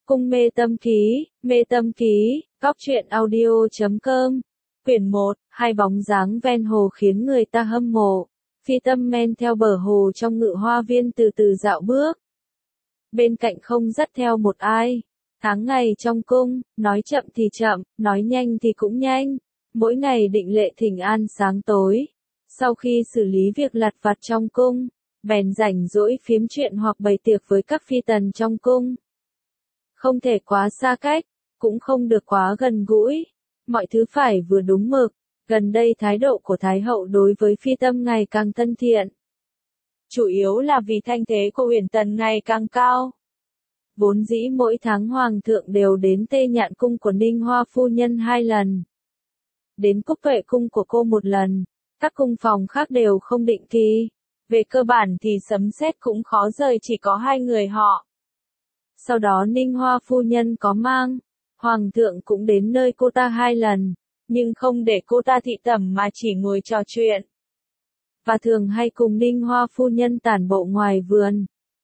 Cung mê tâm ký, góc truyện audio.com, quyển 1, hai bóng dáng ven hồ khiến người ta hâm mộ. Phi Tâm men theo bờ hồ trong ngự hoa viên từ từ dạo bước. Bên cạnh không dắt theo một ai. Tháng ngày trong cung, nói chậm thì chậm, nói nhanh thì cũng nhanh. Mỗi ngày định lệ thỉnh an sáng tối. Sau khi xử lý việc lặt vặt trong cung, bèn rảnh rỗi phiếm chuyện hoặc bày tiệc với các phi tần trong cung. Không thể quá xa cách, cũng không được quá gần gũi. Mọi thứ phải vừa đúng mực. Gần đây thái độ của Thái hậu đối với Phi Tâm ngày càng thân thiện. Chủ yếu là vì thanh thế của Uyển Tần ngày càng cao. Vốn dĩ mỗi tháng Hoàng thượng đều đến Tê Nhạn cung của Ninh Hoa phu nhân 2 lần. Đến Cúc Tuệ cung của cô 1 lần. Các cung phòng khác đều không định kỳ. Về cơ bản thì sấm sét cũng khó rời chỉ có 2 người họ. Sau đó Ninh Hoa phu nhân có mang. Hoàng thượng cũng đến nơi cô ta 2 lần. Nhưng không để cô ta thị tẩm mà chỉ ngồi trò chuyện. Và thường hay cùng Ninh Hoa phu nhân tản bộ ngoài vườn.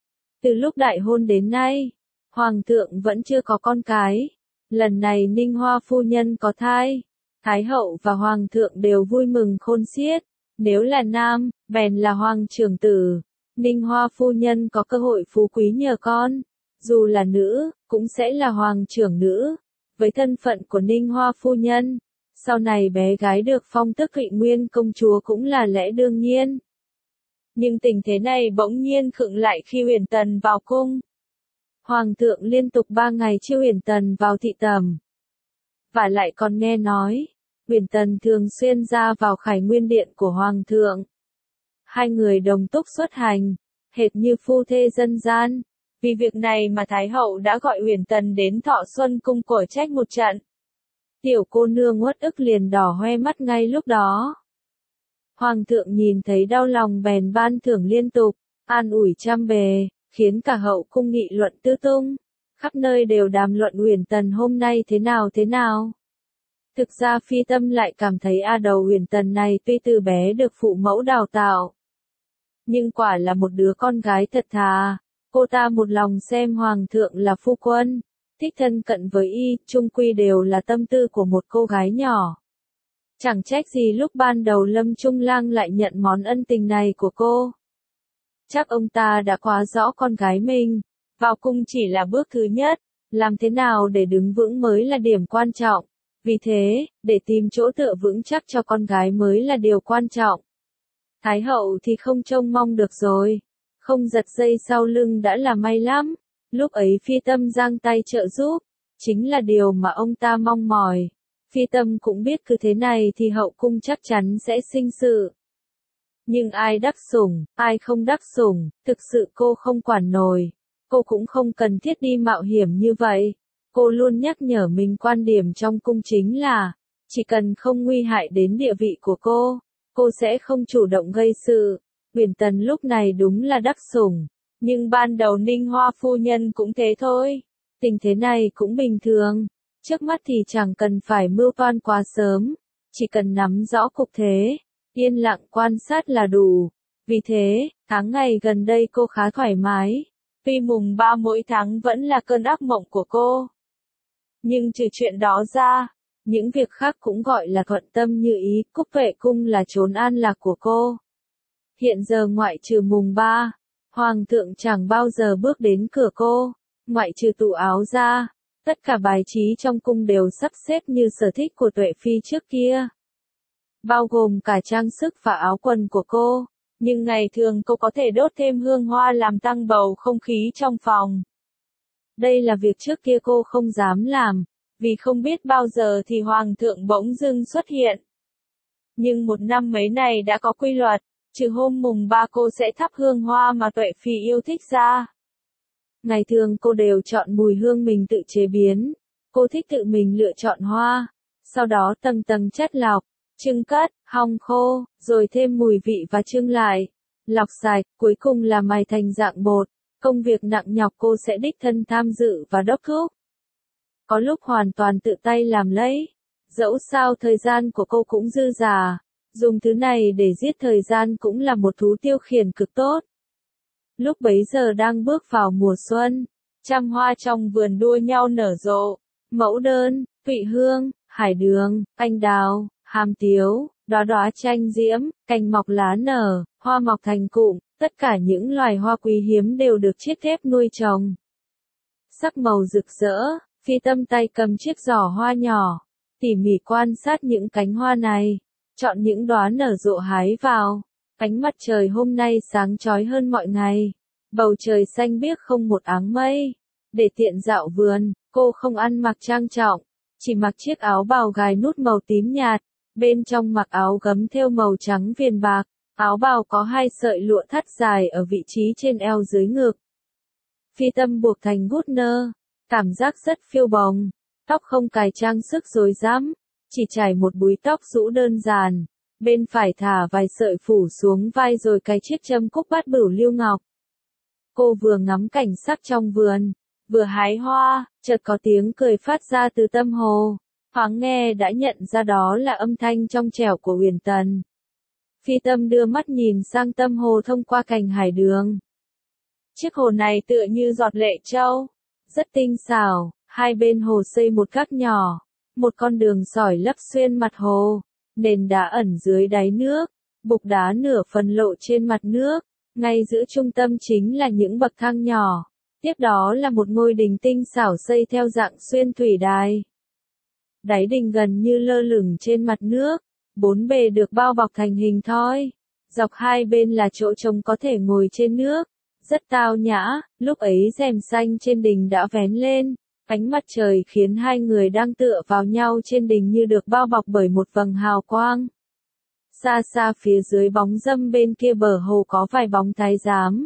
Từ lúc đại hôn đến nay, Hoàng thượng vẫn chưa có con cái. Lần này Ninh Hoa phu nhân có thai. Thái hậu và Hoàng thượng đều vui mừng khôn xiết. Nếu là nam, bèn là Hoàng trưởng tử. Ninh Hoa phu nhân có cơ hội phú quý nhờ con. Dù là nữ, cũng sẽ là Hoàng trưởng nữ. Với thân phận của Ninh Hoa phu nhân, sau này bé gái được phong tước Thụy Nguyên công chúa cũng là lẽ đương nhiên. Nhưng tình thế này bỗng nhiên khựng lại khi Uyển Tần vào cung. Hoàng thượng liên tục 3 ngày chiêu Uyển Tần vào thị tẩm. Và lại còn nghe nói, Uyển Tần thường xuyên ra vào Khải Nguyên điện của Hoàng thượng. 2 người đồng túc xuất hành, hệt như phu thê dân gian. Vì việc này mà Thái hậu đã gọi Uyển Tần đến Thọ Xuân cung cổ trách một trận. Tiểu cô nương uất ức liền đỏ hoe mắt ngay lúc đó. Hoàng thượng nhìn thấy đau lòng bèn ban thưởng liên tục, an ủi trăm bề, khiến cả hậu cung nghị luận tứ tung. Khắp nơi đều đàm luận Uyển Tần hôm nay thế nào. Thực ra Phi Tâm lại cảm thấy đầu Uyển Tần này tuy từ bé được phụ mẫu đào tạo, nhưng quả là một đứa con gái thật thà. Cô ta một lòng xem Hoàng thượng là phu quân, thích thân cận với y, chung quy đều là tâm tư của một cô gái nhỏ. Chẳng trách gì lúc ban đầu Lâm Trung Lang lại nhận món ân tình này của cô. Chắc ông ta đã quá rõ con gái mình, vào cung chỉ là bước thứ nhất, làm thế nào để đứng vững mới là điểm quan trọng. Vì thế, để tìm chỗ tựa vững chắc cho con gái mới là điều quan trọng. Thái hậu thì không trông mong được rồi. Không giật dây sau lưng đã là may lắm. Lúc ấy Phi Tâm giang tay trợ giúp, chính là điều mà ông ta mong mỏi. Phi Tâm cũng biết cứ thế này thì hậu cung chắc chắn sẽ sinh sự. Nhưng ai đắc sủng, ai không đắc sủng, thực sự cô không quản nổi. Cô cũng không cần thiết đi mạo hiểm như vậy. Cô luôn nhắc nhở mình quan điểm trong cung chính là, chỉ cần không nguy hại đến địa vị của cô sẽ không chủ động gây sự. Uyển Tần lúc này đúng là đắc sủng. Nhưng ban đầu Ninh Hoa phu nhân cũng thế thôi. Tình thế này cũng bình thường. Trước mắt thì chẳng cần phải mưu toan quá sớm. Chỉ cần nắm rõ cục thế, yên lặng quan sát là đủ. Vì thế, tháng ngày gần đây cô khá thoải mái. Tuy mùng 3 mỗi tháng vẫn là cơn ác mộng của cô. Nhưng trừ chuyện đó ra, những việc khác cũng gọi là thuận tâm như ý. Cúc Tuệ cung là chốn an lạc của cô. Hiện giờ ngoại trừ mùng 3, Hoàng thượng chẳng bao giờ bước đến cửa cô. Ngoại trừ tủ áo ra, tất cả bài trí trong cung đều sắp xếp như sở thích của Tuệ Phi trước kia. Bao gồm cả trang sức và áo quần của cô. Nhưng ngày thường cô có thể đốt thêm hương hoa làm tăng bầu không khí trong phòng. Đây là việc trước kia cô không dám làm, vì không biết bao giờ thì Hoàng thượng bỗng dưng xuất hiện. Nhưng một năm mấy này đã có quy luật. Trừ hôm mùng 3 cô sẽ thắp hương hoa mà Tuệ Phi yêu thích ra. Ngày thường cô đều chọn mùi hương mình tự chế biến. Cô thích tự mình lựa chọn hoa. Sau đó tầng tầng chất lọc, chưng cất, hong khô, rồi thêm mùi vị và chưng lại. Lọc sạch, cuối cùng là mài thành dạng bột. Công việc nặng nhọc cô sẽ đích thân tham dự và đốc thúc. Có lúc hoàn toàn tự tay làm lấy. Dẫu sao thời gian của cô cũng dư dả. Dùng thứ này để giết thời gian cũng là một thú tiêu khiển cực tốt. Lúc bấy giờ đang bước vào mùa xuân, trăm hoa trong vườn đua nhau nở rộ, mẫu đơn, thụy hương, hải đường, anh đào, hàm tiếu, đóa đóa chanh diễm, cành mọc lá nở, hoa mọc thành cụm, tất cả những loài hoa quý hiếm đều được chiết thép nuôi trồng. Sắc màu rực rỡ, Phi Tâm tay cầm chiếc giỏ hoa nhỏ, tỉ mỉ quan sát những cánh hoa này, chọn những đóa nở rộ hái vào. Ánh mặt trời hôm nay sáng chói hơn mọi ngày, bầu trời xanh biếc không một áng mây. Để tiện dạo vườn, cô không ăn mặc trang trọng, chỉ mặc chiếc áo bào gài nút màu tím nhạt, bên trong mặc áo gấm thêu màu trắng viền bạc. Áo bào có 2 sợi lụa thắt dài ở vị trí trên eo dưới ngực. Phi Tâm buộc thành bút nơ, cảm giác rất phiêu bồng, tóc không cài trang sức rối rắm, chỉ trải một búi tóc rũ đơn giản, bên phải thả vài sợi phủ xuống vai rồi cài chiếc châm cúc bát bửu lưu ngọc. Cô vừa ngắm cảnh sắc trong vườn, vừa hái hoa, chợt có tiếng cười phát ra từ tâm hồ, thoáng nghe đã nhận ra đó là âm thanh trong trẻo của Uyển Tần. Phi Tâm đưa mắt nhìn sang tâm hồ thông qua cành hải đường. Chiếc hồ này tựa như giọt lệ châu, rất tinh xảo, hai bên hồ xây một gác nhỏ, một con đường sỏi lấp xuyên mặt hồ, nền đá ẩn dưới đáy nước, bục đá nửa phần lộ trên mặt nước, ngay giữa trung tâm chính là những bậc thang nhỏ, tiếp đó là một ngôi đình tinh xảo xây theo dạng xuyên thủy đài. Đáy đình gần như lơ lửng trên mặt nước. 4 bề được bao bọc thành hình thoi, dọc hai bên là chỗ trống có thể ngồi trên nước, rất tao nhã. Lúc ấy rèm xanh trên đình đã vén lên, ánh mặt trời khiến hai người đang tựa vào nhau trên đình như được bao bọc bởi một vầng hào quang. Xa xa phía dưới bóng râm bên kia bờ hồ có vài bóng thái giám.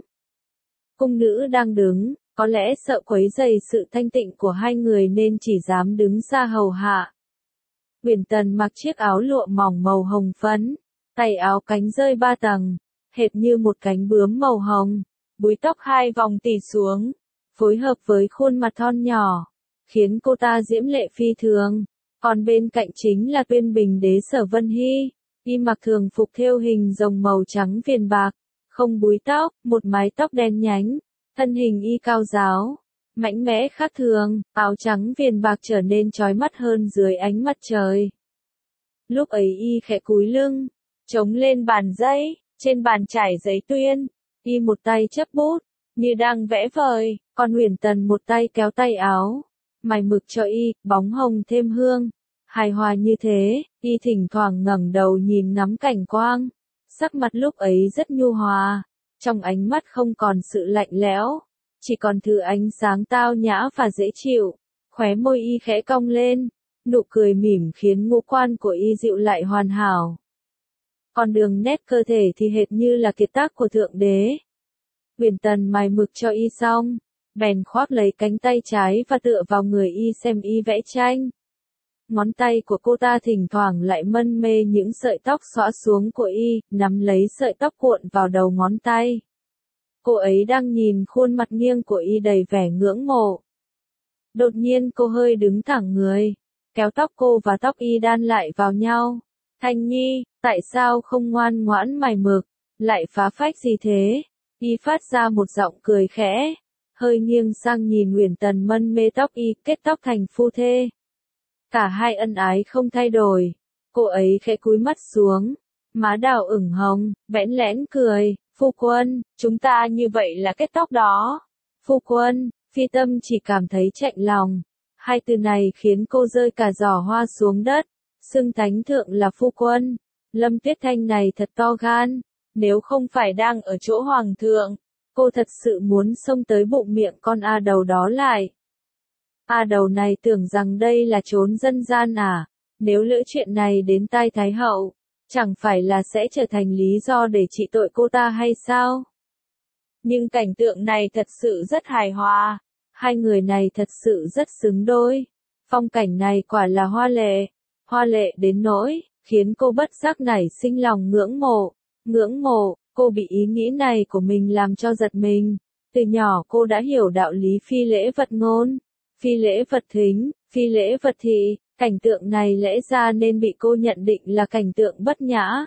Cung nữ đang đứng, có lẽ sợ quấy rầy sự thanh tịnh của hai người nên chỉ dám đứng xa hầu hạ. Uyển Tần mặc chiếc áo lụa mỏng màu hồng phấn, tay áo cánh rơi 3 tầng, hệt như một cánh bướm màu hồng, búi tóc 2 vòng tỉ xuống, phối hợp với khuôn mặt thon nhỏ, khiến cô ta diễm lệ phi thường. Còn bên cạnh chính là Tuyên Bình đế Sở Vân Hy, y mặc thường phục thêu hình rồng màu trắng viền bạc, không búi tóc, một mái tóc đen nhánh, thân hình y cao ráo, mạnh mẽ khác thường, áo trắng viền bạc trở nên chói mắt hơn dưới ánh mặt trời. Lúc ấy y khẽ cúi lưng, chống lên bàn giấy, trên bàn trải giấy tuyên, y một tay chấp bút, như đang vẽ vời, còn Uyển Tần một tay kéo tay áo, mài mực cho y, bóng hồng thêm hương. Hài hòa như thế, y thỉnh thoảng ngẩng đầu nhìn ngắm cảnh quang, sắc mặt lúc ấy rất nhu hòa, trong ánh mắt không còn sự lạnh lẽo, chỉ còn thứ ánh sáng tao nhã và dễ chịu. Khóe môi y khẽ cong lên, nụ cười mỉm khiến ngũ quan của y dịu lại hoàn hảo. Còn đường nét cơ thể thì hệt như là kiệt tác của thượng đế. Uyển Tần mài mực cho y xong, bèn khoác lấy cánh tay trái và tựa vào người y xem y vẽ tranh. Ngón tay của cô ta thỉnh thoảng lại mân mê những sợi tóc xõa xuống của y, nắm lấy sợi tóc cuộn vào đầu ngón tay. Cô ấy đang nhìn khuôn mặt nghiêng của y đầy vẻ ngưỡng mộ. Đột nhiên cô hơi đứng thẳng người, kéo tóc cô và tóc y đan lại vào nhau. Thanh Nhi, tại sao không ngoan ngoãn mài mực, lại phá phách gì thế? Y phát ra một giọng cười khẽ, hơi nghiêng sang nhìn Uyển Tần mân mê tóc y, kết tóc thành phu thê. Cả hai ân ái không thay đổi. Cô ấy khẽ cúi mắt xuống, má đào ửng hồng, bẽn lẽn cười. Phu quân, chúng ta như vậy là kết tóc đó. Phu quân, Phi Tâm chỉ cảm thấy chạnh lòng. Hai từ này khiến cô rơi cả giỏ hoa xuống đất. Xưng thánh thượng là phu quân. Lâm Tuyết Thanh này thật to gan. Nếu không phải đang ở chỗ hoàng thượng, cô thật sự muốn xông tới bụng miệng con A Đầu đó lại. A Đầu này tưởng rằng đây là chốn dân gian à? Nếu lỡ chuyện này đến tai Thái hậu, chẳng phải là sẽ trở thành lý do để trị tội cô ta hay sao? Nhưng cảnh tượng này thật sự rất hài hòa. Hai người này thật sự rất xứng đôi. Phong cảnh này quả là hoa lệ đến nỗi, khiến cô bất giác nảy sinh lòng ngưỡng mộ. Ngưỡng mộ, cô bị ý nghĩ này của mình làm cho giật mình. Từ nhỏ cô đã hiểu đạo lý phi lễ vật ngôn, phi lễ vật thính, phi lễ vật thị. Cảnh tượng này lẽ ra nên bị cô nhận định là cảnh tượng bất nhã.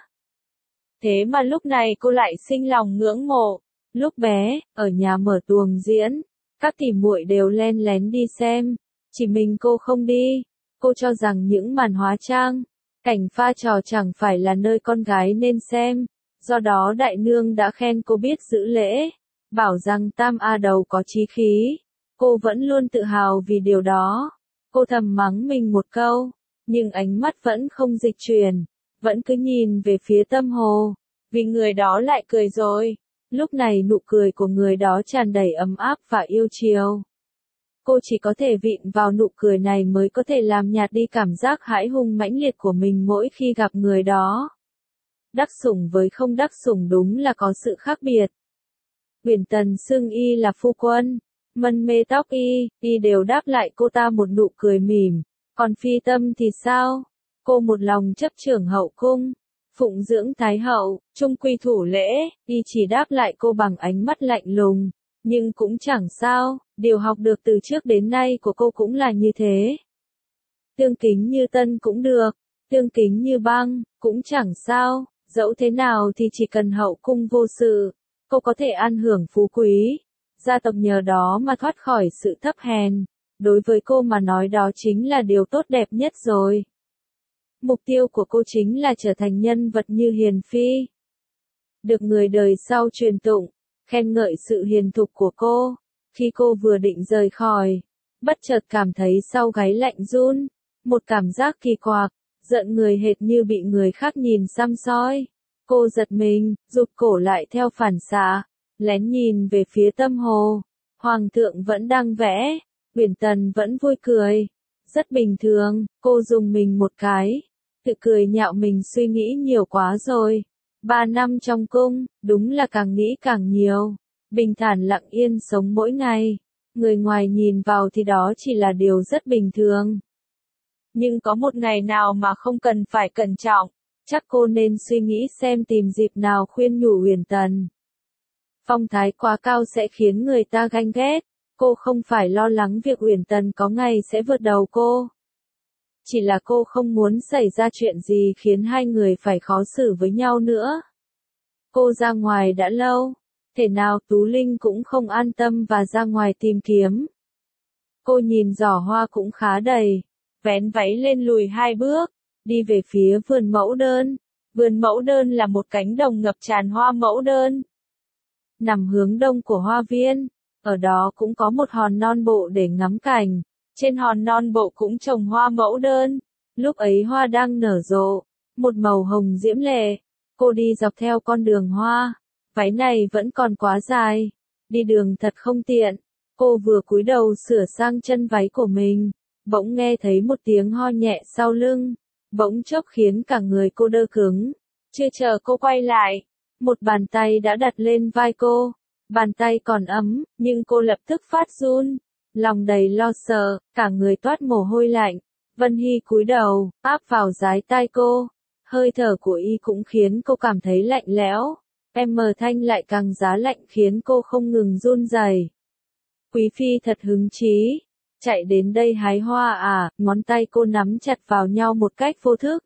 Thế mà lúc này cô lại sinh lòng ngưỡng mộ. Lúc bé, ở nhà mở tuồng diễn, Các tỉ muội đều len lén đi xem, chỉ mình cô không đi. Cô cho rằng những màn hóa trang, cảnh pha trò chẳng phải là nơi con gái nên xem, do đó đại nương đã khen cô biết giữ lễ, bảo rằng Tam A Đầu có chí khí. Cô vẫn luôn tự hào vì điều đó. Cô thầm mắng mình một câu, nhưng ánh mắt vẫn không dịch chuyển, vẫn cứ nhìn về phía Tâm Hồ, vì người đó lại cười rồi. Lúc này nụ cười của người đó tràn đầy ấm áp và yêu chiều. Cô chỉ có thể vịn vào nụ cười này mới có thể làm nhạt đi cảm giác hãi hùng mãnh liệt của mình mỗi khi gặp người đó. Đắc sủng với không đắc sủng đúng là có sự khác biệt. Uyển Tần xưng y là phu quân, Mân Mê tóc y đều đáp lại cô ta một nụ cười mỉm. Còn Phi Tâm thì sao? Cô một lòng chấp trưởng hậu cung, phụng dưỡng thái hậu, trung quy thủ lễ, y chỉ đáp lại cô bằng ánh mắt lạnh lùng. Nhưng cũng chẳng sao, điều học được từ trước đến nay của cô cũng là như thế. Tương kính như tân cũng được, tương kính như băng, cũng chẳng sao, dẫu thế nào thì chỉ cần hậu cung vô sự, cô có thể ăn hưởng phú quý. Gia tộc nhờ đó mà thoát khỏi sự thấp hèn, đối với cô mà nói đó chính là điều tốt đẹp nhất rồi. Mục tiêu của cô chính là trở thành nhân vật như Hiền Phi. Được người đời sau truyền tụng, khen ngợi sự hiền thục của cô. Khi cô vừa định rời khỏi, bất chợt cảm thấy sau gáy lạnh run, một cảm giác kỳ quặc, giận người hệt như bị người khác nhìn săm soi. Cô giật mình, rụt cổ lại theo phản xạ, lén nhìn về phía Tâm Hồ. Hoàng thượng vẫn đang vẽ, Uyển Tần vẫn vui cười. Rất bình thường, cô dùng mình một cái, tự cười nhạo mình suy nghĩ nhiều quá rồi. 3 năm trong cung, đúng là càng nghĩ càng nhiều. Bình thản lặng yên sống mỗi ngày. Người ngoài nhìn vào thì đó chỉ là điều rất bình thường. Nhưng có một ngày nào mà không cần phải cẩn trọng, chắc cô nên suy nghĩ xem tìm dịp nào khuyên nhủ Uyển Tần. Phong thái quá cao sẽ khiến người ta ganh ghét. Cô không phải lo lắng việc Uyển Tần có ngày sẽ vượt đầu cô. Chỉ là cô không muốn xảy ra chuyện gì khiến hai người phải khó xử với nhau nữa. Cô ra ngoài đã lâu, thể nào Tú Linh cũng không an tâm và ra ngoài tìm kiếm. Cô nhìn giỏ hoa cũng khá đầy, vén váy lên lùi 2 bước, đi về phía vườn mẫu đơn. Vườn mẫu đơn là một cánh đồng ngập tràn hoa mẫu đơn. Nằm hướng đông của hoa viên, ở đó cũng có một hòn non bộ để ngắm cảnh. Trên hòn non bộ cũng trồng hoa mẫu đơn. Lúc ấy hoa đang nở rộ, một màu hồng diễm lệ. Cô đi dọc theo con đường hoa, váy này vẫn còn quá dài, đi đường thật không tiện. Cô vừa cúi đầu sửa sang chân váy của mình, bỗng nghe thấy một tiếng ho nhẹ sau lưng, bỗng chốc khiến cả người cô đơ cứng. Chưa chờ cô quay lại, một bàn tay đã đặt lên vai cô. Bàn tay còn ấm, nhưng cô lập tức phát run, lòng đầy lo sợ, cả người toát mồ hôi lạnh. Vân Hy cúi đầu, áp vào dái tai cô. Hơi thở của y cũng khiến cô cảm thấy lạnh lẽo. Thanh lại càng giá lạnh khiến cô không ngừng run rẩy. Quý phi thật hứng chí. Chạy đến đây hái hoa à? Ngón tay cô nắm chặt vào nhau một cách vô thức.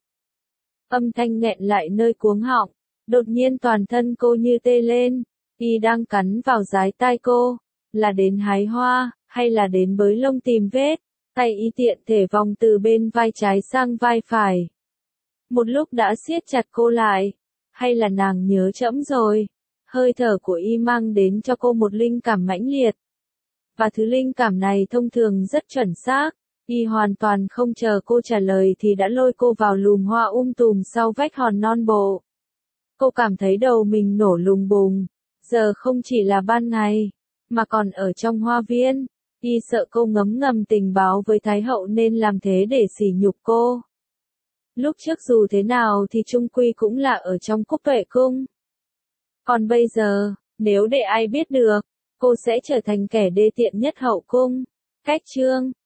Âm thanh nghẹn lại nơi cuống họng. Đột nhiên toàn thân cô như tê lên. Y đang cắn vào dái tai cô. Là đến hái hoa, hay là đến bới lông tìm vết? Tay y tiện thể vòng từ bên vai trái sang vai phải. Một lúc đã siết chặt cô lại. Hay là nàng nhớ trẫm rồi? Hơi thở của y mang đến cho cô một linh cảm mãnh liệt. Và thứ linh cảm này thông thường rất chuẩn xác. Y hoàn toàn không chờ cô trả lời thì đã lôi cô vào lùm hoa tùm sau vách hòn non bộ. Cô cảm thấy đầu mình nổ lùng bùng. Giờ không chỉ là ban ngày, mà còn ở trong hoa viên. Y sợ cô ngấm ngầm tình báo với Thái hậu nên làm thế để sỉ nhục cô. Lúc trước dù thế nào thì chung quy cũng là ở trong Cúc Tuệ cung. Còn bây giờ, nếu để ai biết được, cô sẽ trở thành kẻ đê tiện nhất hậu cung. Cách chương